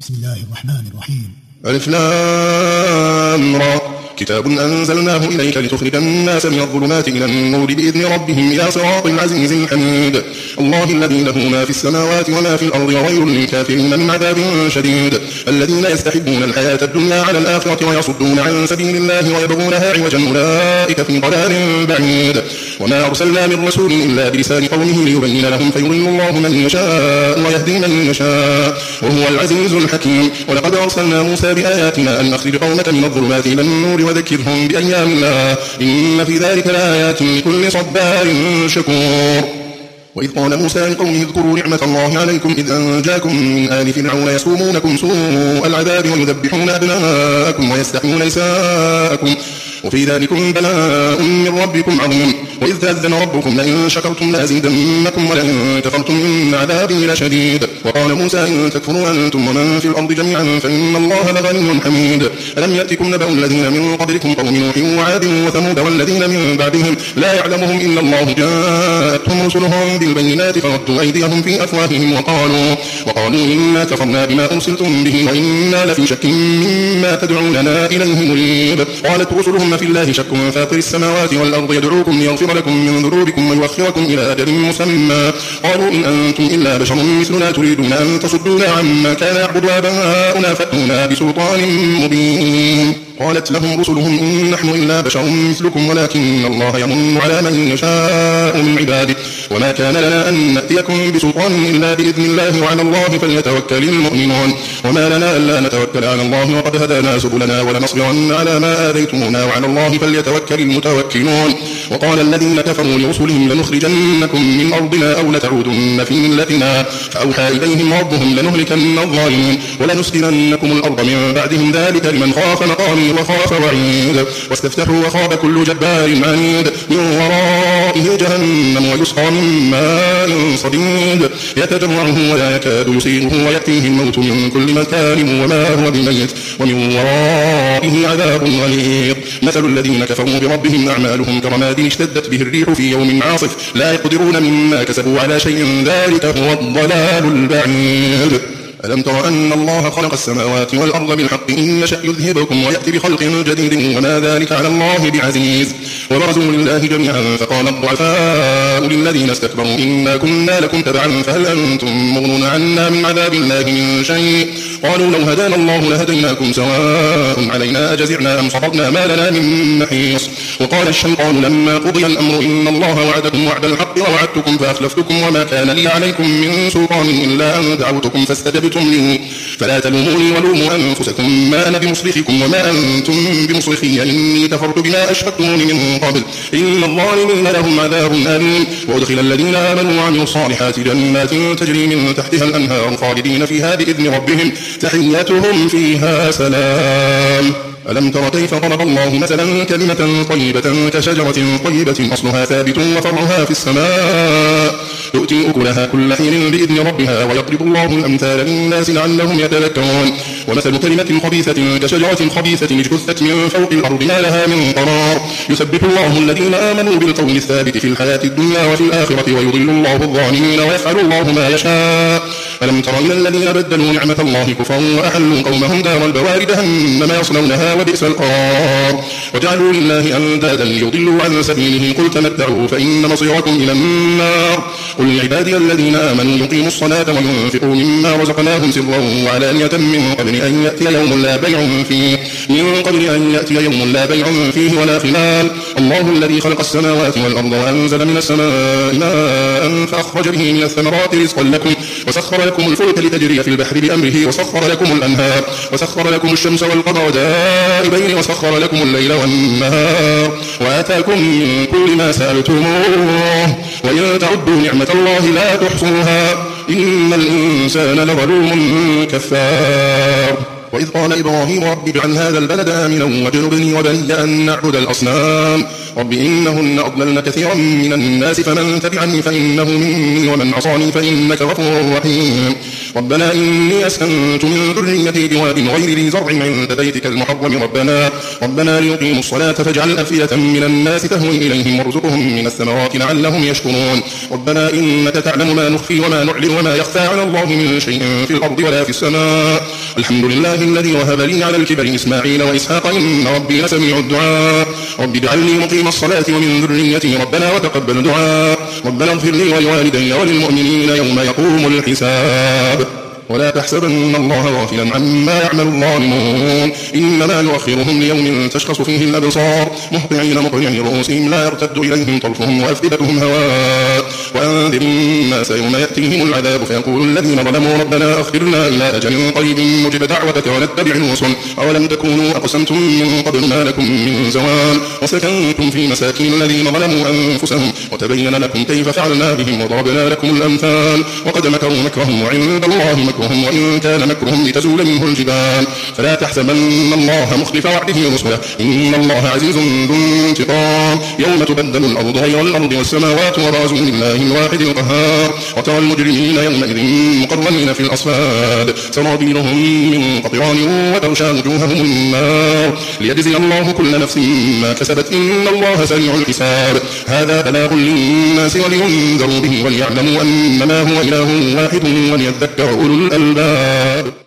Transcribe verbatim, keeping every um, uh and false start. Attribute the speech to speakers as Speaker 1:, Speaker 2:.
Speaker 1: بسم الله الرحمن الرحيم.
Speaker 2: ألف لام را كتاب أنزلناه إليك لتخرج الناس من الظلمات إلى النور بإذن ربهم إلى صراط العزيز الحميد. الله الذي له ما في السماوات وما في الأرض وغير للكافرين من عذاب شديد. الذين يستحبون الحياة الدنيا على الآخرة ويصدون عن سبيل الله ويبغونها عوجا أولئك في ضلال بعيد. وما أرسلنا من رسول إلا بلسان قومه ليبين لهم فيضل الله من يشاء ويهدي من يشاء وهو العزيز الحكيم. ولقد أرسلنا موسى بآياتنا أن أخرج قومك من الظلمات إلى النور وذكرهم بأيام الله إن في ذلك لآيات لكل صبار شكور. وإذ قال موسى لقومه اذكروا نعمة الله عليكم إذ أنجاكم من آل فرعون يسومونكم سوء العذاب ويذبحون أبناءكم ويستحيون نساءكم وفي ذلكم بلاء من ربكم عظيم. وإذ تأذن ربكم لئن شكرتم لأزيدنكم ولئن كفرتم إن عذابي لشديد. وقال موسى إن تكفروا أنتم ومن في الأرض جميعا فإن الله لغني حميد. ألم يأتكم نبأ الذين من قبلكم قوم نوح وعاد وثمود والذين من بعدهم لا يعلمهم إلا الله جاءتهم رسلهم بالبينات فردوا أيديهم في أفواههم وقالوا وقالوا إنا كفرنا بما أرسلتم به وإنا لفي شك مما تدعوننا إليه مريب. قالت رسلهم في الله شك فاطر السماوات والأرض يدعوكم ليغفر لكم من ذنوبكم ويؤخركم إلى أجل مسمى قالوا إن أنتم إلا بشر مثلنا تريدون أن تصدونا عما كان يعبد آباؤنا فأتونا بسلطان مبين. قالت لهم رسلهم إن نحن إلا بشر مثلكم ولكن الله يمن على من يشاء من عباده وما كان لنا أن نأتيكم بسلطان إلا بإذن الله وعلى الله فليتوكل المؤمنون. وما لنا ألا نتوكل على الله وقد هدانا سبلنا ولنصبرن على ما آذيتمونا وعلى الله فليتوكل المتوكلون. وقال الذين كفروا لرسلهم لنخرجنكم من أرضنا أو لتعودن في ملتنا فأوحى إليهم ربهم لنهلكن الظالمين ولنسكننكم الأرض من بعدهم ذلك لمن خاف مقامي وخاف وعيد. واستفتحوا وخاب كل جبار عنيد من ورائه جهنم ويسقى من ماء صديد يتجرعه ولا يكاد يصيره ويأتيه الموت من كل مكان وما هو بميت ومن ورائه عذاب غليظ. مثل الذين كفروا بربهم أعمالهم كرماد اشتدت به الريح في يوم عاصف لا يقدرون مما كسبوا على شيء ذلك هو الضلال البعيد. ألم تر أن الله خلق السماوات والأرض بالحق إن يشأ يذهبكم ويأتي بخلق جديد وما ذلك على الله بعزيز. وبرزوا لله جميعا فقال الضعفاء للذين استكبروا إنا كنا لكم تبعا فهل أنتم مغنون عنا من عذاب الله من شيء قالوا لو هدانا الله لهديناكم سواء علينا أجزعنا أم صبرنا ما لنا من محيص. وقال الشيطان لما قضي الأمر إن الله وعدكم وعد الحق ووعدتكم فأخلفتكم وما كان لي عليكم من سلطان إلا أن دعوتكم فاستجبتم لي فلا تلوموني ولوموا أنفسكم ما أنا بمصرخكم وما أنتم بمصرخي إني كفرت بما أشركتمون من قبل إن الظالمين لهم عذاب أليم. وأدخل الذين آمنوا وعملوا الصالحات جنات تجري من تحتها الأنهار خالدين فيها بإذن ربهم تحيتهم فيها سلام. ألم تر كيف ضرب الله مثلا كلمة طيبة كشجرة طيبة أصلها ثابت وفرعها في السماء تؤتي أكلها كل حين بإذن ربها ويضرب الله الأمثال للناس لعلهم يتذكرون. ومثل كلمة خبيثة كشجرة خبيثة اجتثت من فوق الأرض ما لها من قرار يثبت الله الذين آمنوا بالقول الثابت في الحياة الدنيا وفي الآخرة ويضل الله الظالمين ويفعل الله ما يشاء. ألم تر إلى الذين بدلوا نعمة الله كفرا وأحلوا قومهم دار البوار جهنم يصلونها وبئس القرار. وجعلوا لله أندادا ليضلوا عن سبيله قل تمتعوا فإن مصيركم إلى النار. قل لعبادي الذين آمنوا يقيموا الصلاة وينفقوا مما رزقناهم سرا وعلانية من قبل أن يأتي يوم لا بيع فيه من قبل أن يأتي يوم لا بيع فيه ولا خلال. الله الذي خلق السماوات والأرض وأنزل من السماء ماء فأخرج به من الثمرات رزقا لكم وسخر لكم الفلك لتجري في البحر بأمره وسخر لكم الأنهار وسخر لكم الشمس والقمر دائبين وسخر لكم الليل والنهار وآتاكم من كل ما سألتموه وإن تعدوا نعمة الله لا تحصوها إن الإنسان لظلوم كفار. وإذ قال إبراهيم رب اجعل هذا البلد آمنا واجنبني وبني أن نعبد الأصنام رب إنهن أضللن كثيرا من الناس فمن تبعني فإنه مني ومن عصاني فإنك غفور رحيم ربنا إني أسكنت من ذريتي بواد غير ذي زرع عند بيتك المحرم ربنا ربنا ليقيموا الصلاة فاجعل أفئدة من الناس تهوي إليهم وارزقهم من الثمرات لعلهم يشكرون ربنا إنك تعلم ما نخفي وما نعلن وما يخفى على الله من شيء في الأرض ولا في السماء الحمد لله الذي وهب لي على الكبر إسماعيل وإسحاق إن ربي لسميع الدعاء رب اجعلني مقيم الصلاة ومن ذريتي ربنا وتقبل دعاء ربنا اغفر لي ولوالدي وللمؤمنين يوم يقوم الحساب ولا تحسبن الله غافلا عما يعمل الظالمون إنما يؤخرهم ليوم تشخص فيه الأبصار مهطعين مقنعي رؤوسهم لا يرتد إليهم طرفهم وأفئدتهم هواء وأنذر الناس يوم يأتيهم العذاب فيقول الذين ظلموا ربنا أخرنا إلى أجل قريب نجب دعوتك ونتبع الرسل أولم تكونوا أقسمتم من قبل ما لكم من زوال وسكنتم في مساكن الذين ظلموا أنفسهم وتبين لكم كيف فعلنا بهم وضربنا لكم الأمثال وقد مكروا مكرهم وعند الله مكرهم وإن كان مكرهم لتزول منه الجبال فلا تحسبن الله مخلف وعده رسله إن الله عزيز ذو انتقام يوم تبدل الأرض غير الأرض والسماوات وبرزوا لله الواحد القهار وترى المجرمين يومئذ مقرنين في الأصفاد سرابيلهم من قطران وتغشى وجوههم النار ليجزي الله كل نفس ما كسبت إن الله سريع الحساب هذا بلاغ للناس ولينذروا به وليعلموا أنما هو إله واحد وليذكر أولو الألباب